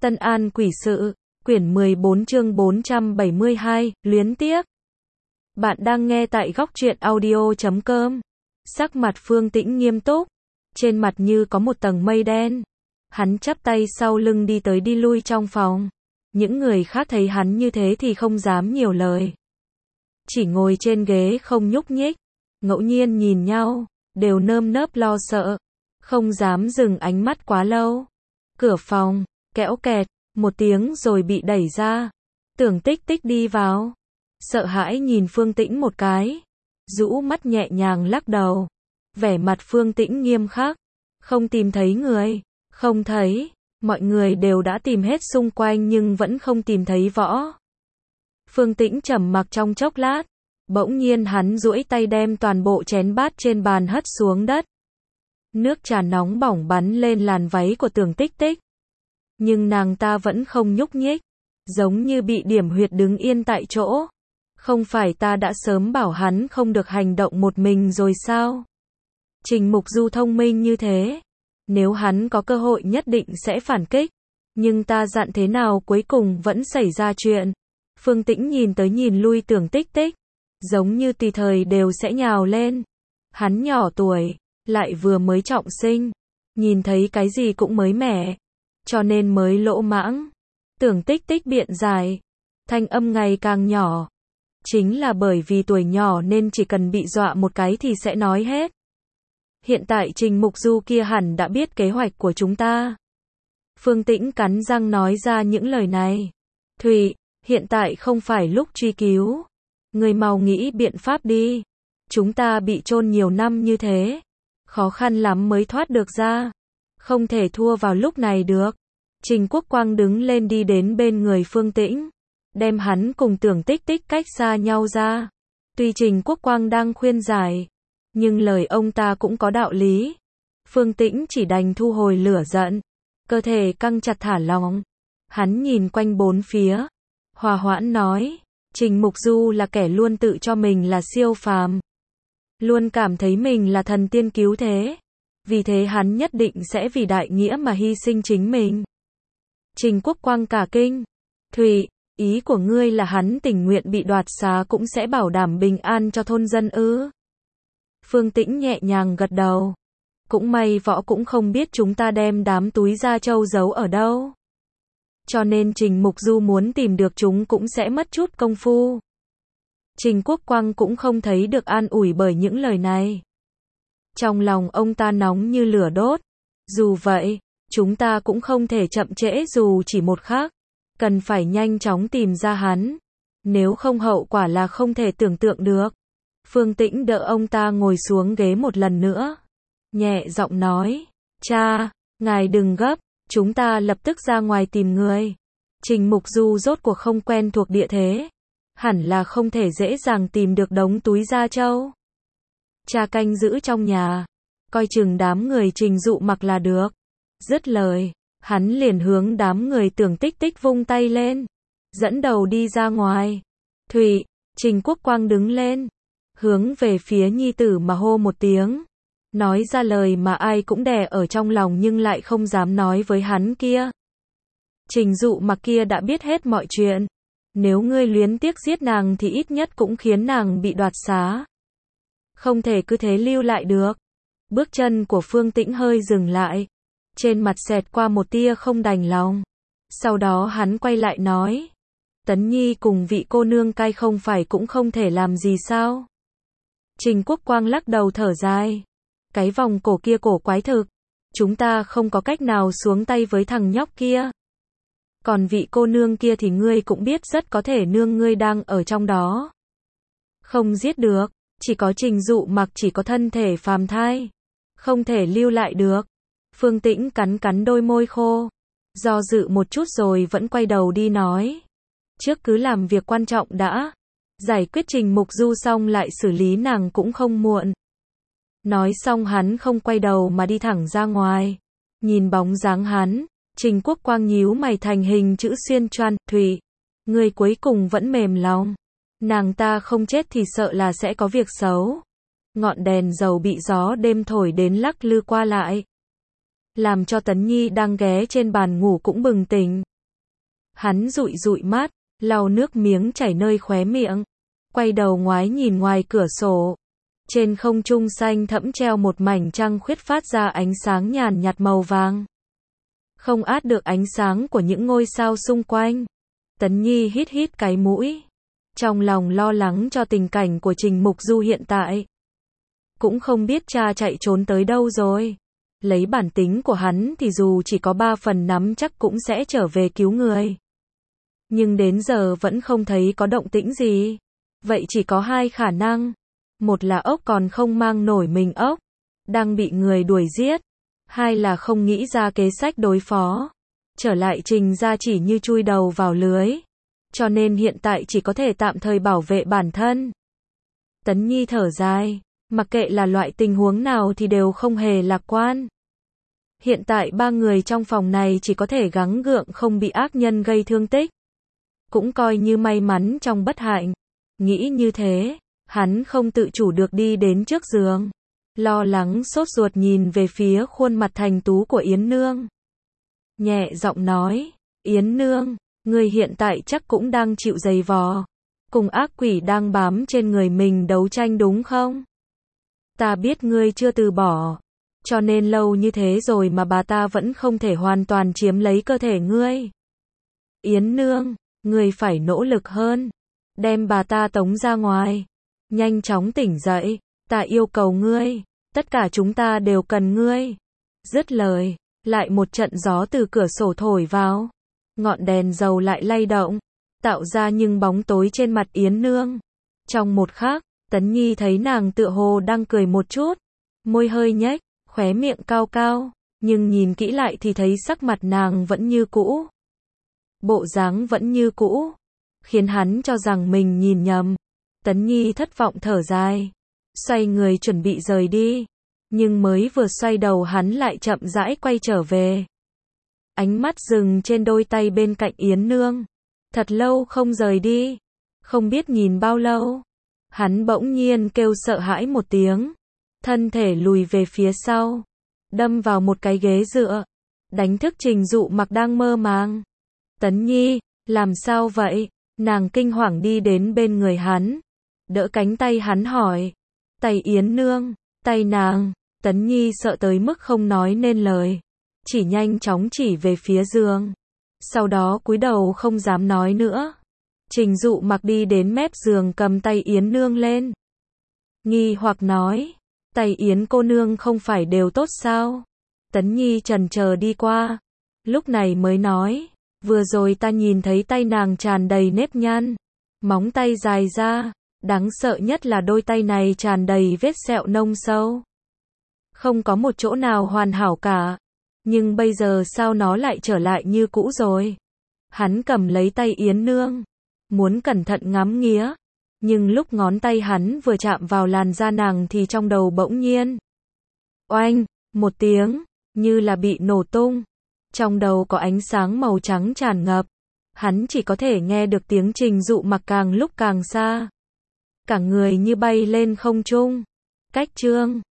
Tân An Quỷ Sự, quyển 14 chương 472, luyến tiếc. Bạn đang nghe tại góc truyện audio.com. Sắc mặt Phương Tĩnh nghiêm túc, trên mặt như có một tầng mây đen. Hắn chắp tay sau lưng đi tới đi lui trong phòng. Những người khác thấy hắn như thế thì không dám nhiều lời. Chỉ ngồi trên ghế không nhúc nhích, ngẫu nhiên nhìn nhau, đều nơm nớp lo sợ, không dám dừng ánh mắt quá lâu. Cửa phòng, kéo kẹt, một tiếng rồi bị đẩy ra. Tưởng Tích Tích đi vào, sợ hãi nhìn Phương Tĩnh một cái, rũ mắt nhẹ nhàng lắc đầu. Vẻ mặt Phương Tĩnh nghiêm khắc, không tìm thấy người, không thấy, mọi người đều đã tìm hết xung quanh nhưng vẫn không tìm thấy Võ. Phương Tĩnh trầm mặc trong chốc lát, bỗng nhiên hắn duỗi tay đem toàn bộ chén bát trên bàn hất xuống đất. Nước trà nóng bỏng bắn lên làn váy của Tưởng Tích Tích. Nhưng nàng ta vẫn không nhúc nhích, giống như bị điểm huyệt đứng yên tại chỗ. Không phải ta đã sớm bảo hắn không được hành động một mình rồi sao? Trình Mục Du thông minh như thế, nếu hắn có cơ hội nhất định sẽ phản kích. Nhưng ta dặn thế nào cuối cùng vẫn xảy ra chuyện. Phương Tĩnh nhìn tới nhìn lui Tưởng Tích Tích, giống như tùy thời đều sẽ nhào lên. Hắn nhỏ tuổi, lại vừa mới trọng sinh, nhìn thấy cái gì cũng mới mẻ, cho nên mới lỗ mãng. Tưởng Tích Tích biện giải, thanh âm ngày càng nhỏ. Chính là bởi vì tuổi nhỏ nên chỉ cần bị dọa một cái thì sẽ nói hết. Hiện tại Trình Mục Du kia hẳn đã biết kế hoạch của chúng ta. Phương Tĩnh cắn răng nói ra những lời này. Thủy, hiện tại không phải lúc truy cứu. Người mau nghĩ biện pháp đi. Chúng ta bị chôn nhiều năm như thế, khó khăn lắm mới thoát được ra. Không thể thua vào lúc này được. Trình Quốc Quang đứng lên đi đến bên người Phương Tĩnh, đem hắn cùng Tưởng Tích Tích cách xa nhau ra. Tuy Trình Quốc Quang đang khuyên giải, nhưng lời ông ta cũng có đạo lý. Phương Tĩnh chỉ đành thu hồi lửa giận, cơ thể căng chặt thả lỏng. Hắn nhìn quanh bốn phía, hòa hoãn nói, Trình Mục Du là kẻ luôn tự cho mình là siêu phàm, luôn cảm thấy mình là thần tiên cứu thế. Vì thế hắn nhất định sẽ vì đại nghĩa mà hy sinh chính mình. Trình Quốc Quang cả kinh. Thủy, ý của ngươi là hắn tình nguyện bị đoạt xá cũng sẽ bảo đảm bình an cho thôn dân ư? Phương Tĩnh nhẹ nhàng gật đầu. Cũng may Võ cũng không biết chúng ta đem đám túi da trâu giấu ở đâu. Cho nên Trình Mục Du muốn tìm được chúng cũng sẽ mất chút công phu. Trình Quốc Quang cũng không thấy được an ủi bởi những lời này. Trong lòng ông ta nóng như lửa đốt. Dù vậy, chúng ta cũng không thể chậm trễ dù chỉ một khắc. Cần phải nhanh chóng tìm ra hắn. Nếu không hậu quả là không thể tưởng tượng được. Phương Tĩnh đỡ ông ta ngồi xuống ghế một lần nữa. Nhẹ giọng nói, cha, ngài đừng gấp, chúng ta lập tức ra ngoài tìm người. Trình Mục Du rốt cuộc không quen thuộc địa thế. Hẳn là không thể dễ dàng tìm được đống túi da trâu. Cha canh giữ trong nhà, coi chừng đám người Trình Dụ Mặc là được. Dứt lời, hắn liền hướng đám người Tưởng Tích Tích vung tay lên, dẫn đầu đi ra ngoài. Thủy, Trình Quốc Quang đứng lên, hướng về phía nhi tử mà hô một tiếng, nói ra lời mà ai cũng đè ở trong lòng nhưng lại không dám nói với hắn kia. Trình Dụ Mặc kia đã biết hết mọi chuyện. Nếu ngươi luyến tiếc giết nàng thì ít nhất cũng khiến nàng bị đoạt xá. Không thể cứ thế lưu lại được. Bước chân của Phương Tĩnh hơi dừng lại. Trên mặt xẹt qua một tia không đành lòng. Sau đó hắn quay lại nói. Tấn Nhi cùng vị cô nương cai không phải cũng không thể làm gì sao? Trình Quốc Quang lắc đầu thở dài. Cái vòng cổ kia cổ quái thực. Chúng ta không có cách nào xuống tay với thằng nhóc kia. Còn vị cô nương kia thì ngươi cũng biết rất có thể nương ngươi đang ở trong đó. Không giết được, chỉ có Trình Dụ Mặc chỉ có thân thể phàm thai. Không thể lưu lại được. Phương Tĩnh cắn cắn đôi môi khô. Do dự một chút rồi vẫn quay đầu đi nói. Trước cứ làm việc quan trọng đã. Giải quyết Trình Mục Du xong lại xử lý nàng cũng không muộn. Nói xong hắn không quay đầu mà đi thẳng ra ngoài. Nhìn bóng dáng hắn, Trình Quốc Quang nhíu mày thành hình chữ xuyên choan. Thủy, người cuối cùng vẫn mềm lòng. Nàng ta không chết thì sợ là sẽ có việc xấu. Ngọn đèn dầu bị gió đêm thổi đến lắc lư qua lại, làm cho Tấn Nhi đang ghé trên bàn ngủ cũng bừng tỉnh. Hắn dụi dụi mắt, lau nước miếng chảy nơi khóe miệng, quay đầu ngoái nhìn ngoài cửa sổ. Trên không trung xanh thẫm treo một mảnh trăng khuyết phát ra ánh sáng nhàn nhạt màu vàng. Không át được ánh sáng của những ngôi sao xung quanh. Tấn Nhi hít hít cái mũi, trong lòng lo lắng cho tình cảnh của Trình Mục Du hiện tại. Cũng không biết cha chạy trốn tới đâu rồi. Lấy bản tính của hắn thì dù chỉ có 3 phần nắm chắc cũng sẽ trở về cứu người. Nhưng đến giờ vẫn không thấy có động tĩnh gì. Vậy chỉ có 2 khả năng. Một là ốc còn không mang nổi mình ốc, đang bị người đuổi giết. 2 là không nghĩ ra kế sách đối phó. Trở lại Trình gia chỉ như chui đầu vào lưới. Cho nên hiện tại chỉ có thể tạm thời bảo vệ bản thân. Tấn Nhi thở dài, mặc kệ là loại tình huống nào thì đều không hề lạc quan. Hiện tại 3 người trong phòng này chỉ có thể gắng gượng không bị ác nhân gây thương tích. Cũng coi như may mắn trong bất hạnh. Nghĩ như thế, hắn không tự chủ được đi đến trước giường. Lo lắng sốt ruột nhìn về phía khuôn mặt thành tú của Yến Nương. Nhẹ giọng nói, Yến Nương, người hiện tại chắc cũng đang chịu giày vò. Cùng ác quỷ đang bám trên người mình đấu tranh đúng không? Ta biết ngươi chưa từ bỏ. Cho nên lâu như thế rồi mà bà ta vẫn không thể hoàn toàn chiếm lấy cơ thể ngươi. Yến Nương, ngươi phải nỗ lực hơn. Đem bà ta tống ra ngoài. Nhanh chóng tỉnh dậy. Ta yêu cầu ngươi. Tất cả chúng ta đều cần ngươi. Dứt lời, lại một trận gió từ cửa sổ thổi vào. Ngọn đèn dầu lại lay động, tạo ra những bóng tối trên mặt Yến Nương. Trong một khắc, Tấn Nhi thấy nàng tựa hồ đang cười một chút. Môi hơi nhếch, khóe miệng cao cao. Nhưng nhìn kỹ lại thì thấy sắc mặt nàng vẫn như cũ. Bộ dáng vẫn như cũ. Khiến hắn cho rằng mình nhìn nhầm. Tấn Nhi thất vọng thở dài. Xoay người chuẩn bị rời đi. Nhưng mới vừa xoay đầu hắn lại chậm rãi quay trở về. Ánh mắt dừng trên đôi tay bên cạnh Yến Nương. Thật lâu không rời đi. Không biết nhìn bao lâu. Hắn bỗng nhiên kêu sợ hãi một tiếng. Thân thể lùi về phía sau. Đâm vào một cái ghế dựa. Đánh thức Trình Dụ Mặc đang mơ màng. Tấn Nhi, làm sao vậy? Nàng kinh hoàng đi đến bên người hắn. Đỡ cánh tay hắn hỏi. Tay Yến Nương, tay nàng. Tấn Nhi sợ tới mức không nói nên lời. Chỉ nhanh chóng chỉ về phía giường. Sau đó cúi đầu không dám nói nữa. Trình Dụ Mặc đi đến mép giường cầm tay Yến Nương lên. Nghi hoặc nói. Tay Yến cô nương không phải đều tốt sao? Tấn Nhi chần chờ đi qua. Lúc này mới nói. Vừa rồi ta nhìn thấy tay nàng tràn đầy nếp nhăn. Móng tay dài ra. Đáng sợ nhất là đôi tay này tràn đầy vết sẹo nông sâu. Không có một chỗ nào hoàn hảo cả. Nhưng bây giờ sao nó lại trở lại như cũ rồi? Hắn cầm lấy tay Yến Nương. Muốn cẩn thận ngắm nghía. Nhưng lúc ngón tay hắn vừa chạm vào làn da nàng thì trong đầu bỗng nhiên. Oanh, một tiếng, như là bị nổ tung. Trong đầu có ánh sáng màu trắng tràn ngập. Hắn chỉ có thể nghe được tiếng Trình Dụ Mặc càng lúc càng xa. Cả người như bay lên không trung. Cách chương